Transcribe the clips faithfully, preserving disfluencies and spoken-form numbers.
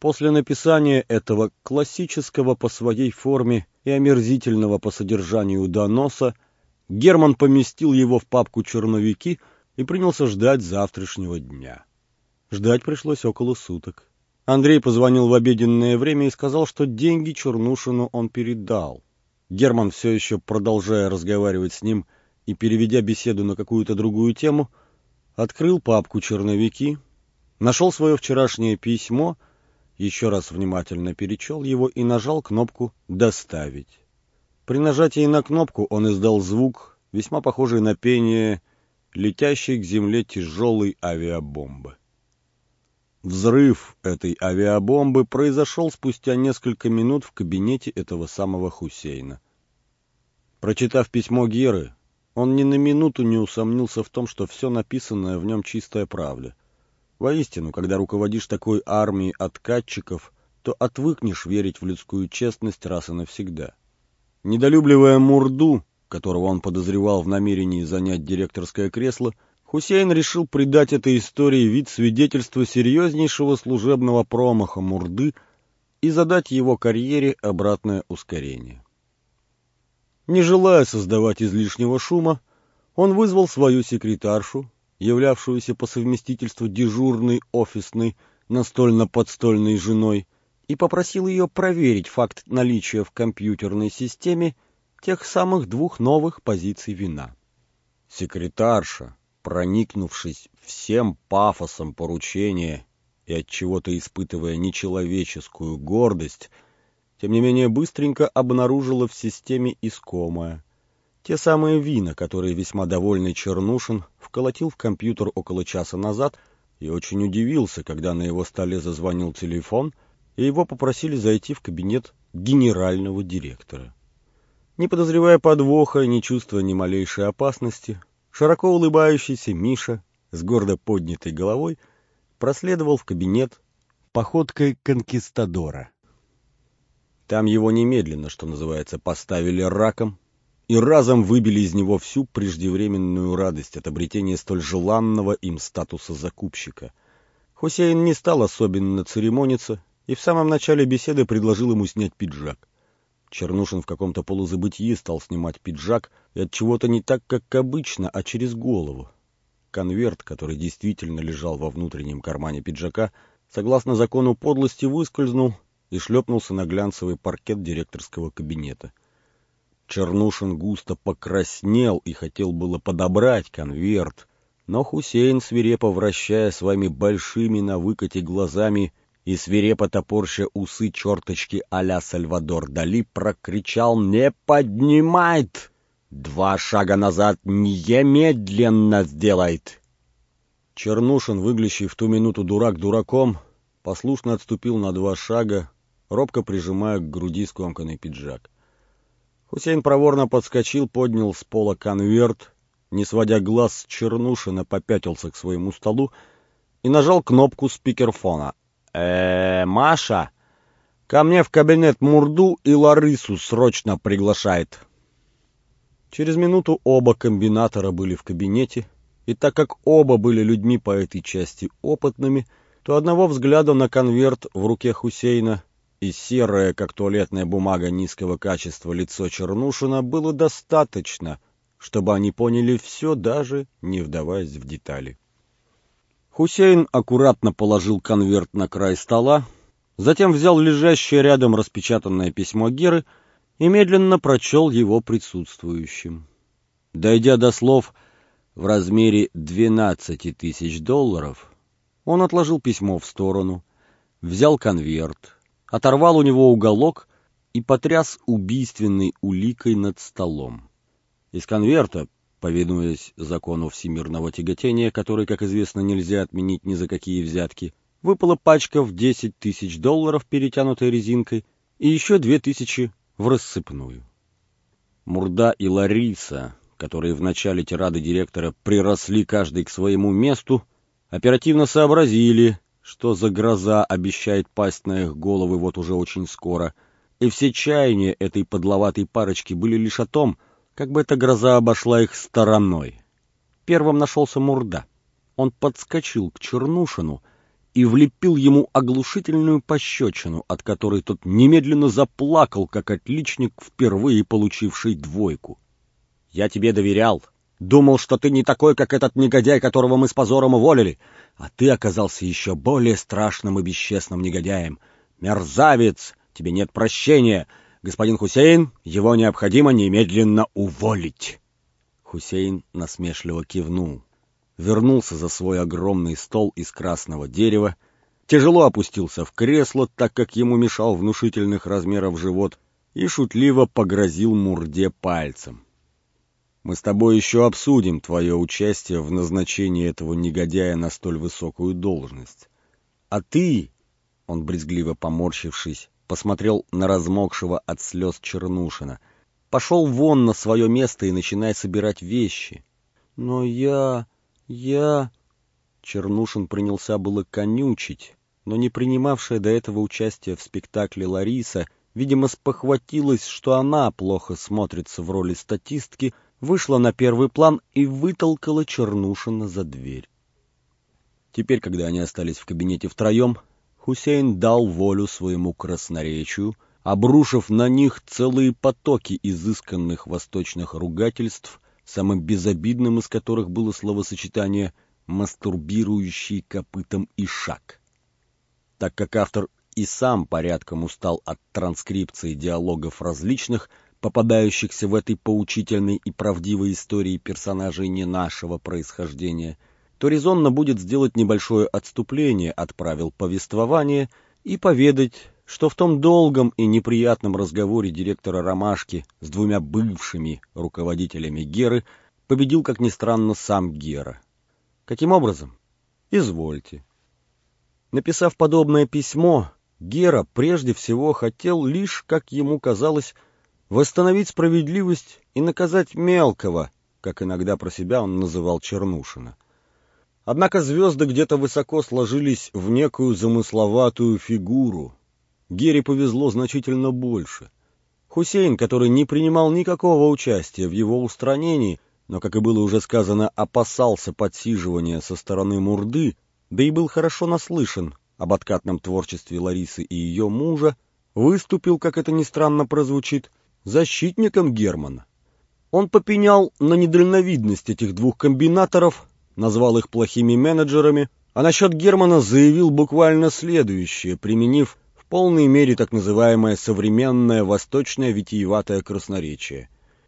После написания этого классического по своей форме и омерзительного по содержанию доноса Герман поместил его в папку «Черновики» и принялся ждать завтрашнего дня. Ждать пришлось около суток. Андрей позвонил в обеденное время и сказал, что деньги Чернушину он передал. Герман, все еще продолжая разговаривать с ним и переведя беседу на какую-то другую тему, открыл папку «Черновики», нашел свое вчерашнее письмо, еще раз внимательно перечел его и нажал кнопку «Доставить». При нажатии на кнопку он издал звук, весьма похожий на пение летящей к земле тяжелой авиабомбы. Взрыв этой авиабомбы произошел спустя несколько минут в кабинете этого самого Хусейна. Прочитав письмо Геры, он ни на минуту не усомнился в том, что все написанное в нем чистая правда. Воистину, когда руководишь такой армией откатчиков, то отвыкнешь верить в людскую честность раз и навсегда. Недолюбливая Мурду, которого он подозревал в намерении занять директорское кресло, Хусейн решил придать этой истории вид свидетельства серьезнейшего служебного промаха Мурды и задать его карьере обратное ускорение. Не желая создавать излишнего шума, он вызвал свою секретаршу, являвшуюся по совместительству дежурной офисной настольно-подстольной женой, и попросил ее проверить факт наличия в компьютерной системе тех самых двух новых позиций вина. Секретарша, проникнувшись всем пафосом поручения и отчего-то испытывая нечеловеческую гордость, тем не менее быстренько обнаружила в системе искомое. Те самые вина, которые весьма довольный Чернушин вколотил в компьютер около часа назад и очень удивился, когда на его столе зазвонил телефон, и его попросили зайти в кабинет генерального директора. Не подозревая подвоха и не чувствуя ни малейшей опасности, широко улыбающийся Миша с гордо поднятой головой проследовал в кабинет походкой конкистадора. Там его немедленно, что называется, поставили раком и разом выбили из него всю преждевременную радость от обретения столь желанного им статуса закупщика. Хусейн не стал особенно церемониться и в самом начале беседы предложил ему снять пиджак. Чернушин в каком-то полузабытии стал снимать пиджак, и от чего-то не так, как обычно, а через голову. Конверт, который действительно лежал во внутреннем кармане пиджака, согласно закону подлости, выскользнул и шлепнулся на глянцевый паркет директорского кабинета. Чернушин густо покраснел и хотел было подобрать конверт, но Хусейн, свирепо вращая своими большими на выкате глазами и свирепо топорща усы черточки а-ля Сальвадор Дали, прокричал: «Не поднимает! Два шага назад немедленно сделает!» Чернушин, выглядящий в ту минуту дурак дураком, послушно отступил на два шага, робко прижимая к груди скомканный пиджак. Хусейн проворно подскочил, поднял с пола конверт, не сводя глаз с Чернушина, попятился к своему столу и нажал кнопку спикерфона. «Э-э, Маша, ко мне в кабинет Мурду и Ларису срочно приглашает». Через минуту оба комбинатора были в кабинете, и так как оба были людьми по этой части опытными, то одного взгляда на конверт в руке Хусейна и серое, как туалетная бумага низкого качества, лицо Чернушина было достаточно, чтобы они поняли все, даже не вдаваясь в детали. Хусейн аккуратно положил конверт на край стола, затем взял лежащее рядом распечатанное письмо Геры и медленно прочел его присутствующим. Дойдя до слов «в размере двенадцати тысяч долларов», он отложил письмо в сторону, взял конверт, оторвал у него уголок и потряс убийственной уликой над столом. Из конверта, повинуясь закону всемирного тяготения, который, как известно, нельзя отменить ни за какие взятки, выпала пачка в десять тысяч долларов, перетянутой резинкой, и еще две тысячи в рассыпную. Мурда и Лариса, которые в начале тирады директора приросли каждый к своему месту, оперативно сообразили, что за гроза обещает пасть на их головы вот уже очень скоро, и все чаяния этой подловатой парочки были лишь о том, как бы эта гроза обошла их стороной. Первым нашелся Мурда. Он подскочил к Чернушину и влепил ему оглушительную пощечину, от которой тот немедленно заплакал, как отличник, впервые получивший двойку. «Я тебе доверял. Думал, что ты не такой, как этот негодяй, которого мы с позором уволили, а ты оказался еще более страшным и бесчестным негодяем. Мерзавец! Тебе нет прощения! Господин Хусейн, его необходимо немедленно уволить!» Хусейн насмешливо кивнул, вернулся за свой огромный стол из красного дерева, тяжело опустился в кресло, так как ему мешал внушительных размеров живот, и шутливо погрозил Мурде пальцем. «Мы с тобой еще обсудим твое участие в назначении этого негодяя на столь высокую должность. А ты, — он, брезгливо поморщившись, посмотрел на размокшего от слез Чернушина, — пошел вон на свое место и начинай собирать вещи». «Но я... я...» Чернушин принялся было конючить, но не принимавшая до этого участия в спектакле Лариса, видимо, спохватилась, что она плохо смотрится в роли статистки, вышла на первый план и вытолкала Чернушина за дверь. Теперь, когда они остались в кабинете втроем, Хусейн дал волю своему красноречию, обрушив на них целые потоки изысканных восточных ругательств, самым безобидным из которых было словосочетание «мастурбирующий копытом ишак». Так как автор и сам порядком устал от транскрипции диалогов различных, попадающихся в этой поучительной и правдивой истории персонажей не нашего происхождения, то резонно будет сделать небольшое отступление от правил повествования и поведать, что в том долгом и неприятном разговоре директора «Ромашки» с двумя бывшими руководителями Геры победил, как ни странно, сам Гера. Каким образом? Извольте. Написав подобное письмо, Гера прежде всего хотел лишь, как ему казалось, восстановить справедливость и наказать мелкого, как иногда про себя он называл Чернушина. Однако звезды где-то высоко сложились в некую замысловатую фигуру. Гере повезло значительно больше. Хусейн, который не принимал никакого участия в его устранении, но, как и было уже сказано, опасался подсиживания со стороны Мурды, да и был хорошо наслышан об откатном творчестве Ларисы и ее мужа, выступил, как это ни странно прозвучит, защитником Германа. Он попенял на недальновидность этих двух комбинаторов, назвал их плохими менеджерами, а насчет Германа заявил буквально следующее, применив в полной мере так называемое современное восточное витиеватое красноречие.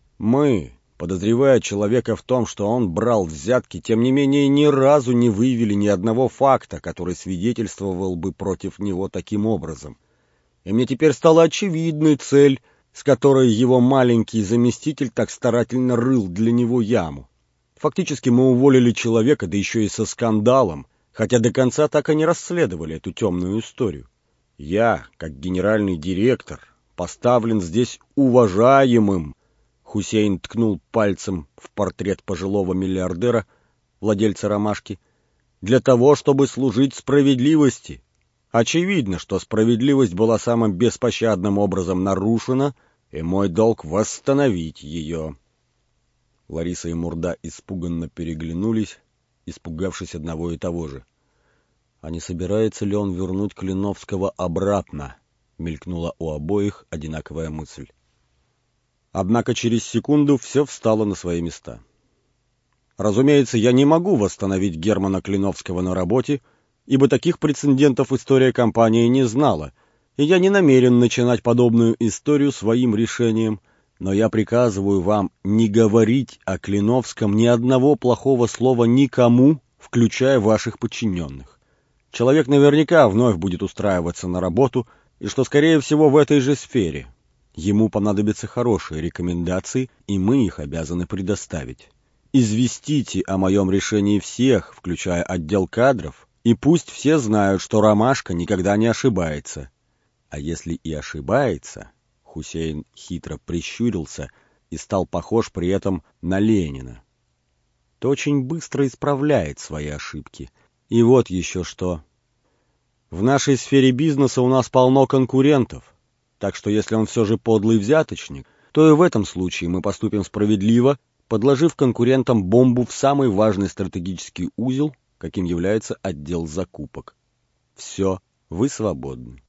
«Мы, подозревая человека в том, что он брал взятки, тем не менее ни разу не выявили ни одного факта, который свидетельствовал бы против него таким образом. И мне теперь стала очевидной цель, с которой его маленький заместитель так старательно рыл для него яму. Фактически мы уволили человека, да еще и со скандалом, хотя до конца так и не расследовали эту темную историю. Я, как генеральный директор, поставлен здесь уважаемым». Хусейн ткнул пальцем в портрет пожилого миллиардера, владельца «Ромашки», «для того, чтобы служить справедливости. Очевидно, что справедливость была самым беспощадным образом нарушена, и мой долг — восстановить ее». Лариса и Мурда испуганно переглянулись, испугавшись одного и того же. «А не собирается ли он вернуть Клиновского обратно?» — мелькнула у обоих одинаковая мысль. Однако через секунду все встало на свои места. «Разумеется, я не могу восстановить Германа Клиновского на работе, ибо таких прецедентов история компании не знала, и я не намерен начинать подобную историю своим решением, но я приказываю вам не говорить о Клиновском ни одного плохого слова никому, включая ваших подчиненных. Человек наверняка вновь будет устраиваться на работу, и что, скорее всего, в этой же сфере. Ему понадобятся хорошие рекомендации, и мы их обязаны предоставить. Известите о моем решении всех, включая отдел кадров, и пусть все знают, что «Ромашка» никогда не ошибается. А если и ошибается...» Хусейн хитро прищурился и стал похож при этом на Ленина. «То очень быстро исправляет свои ошибки. И вот еще что. В нашей сфере бизнеса у нас полно конкурентов, так что если он все же подлый взяточник, то и в этом случае мы поступим справедливо, подложив конкурентам бомбу в самый важный стратегический узел, каким является отдел закупок. Все, вы свободны.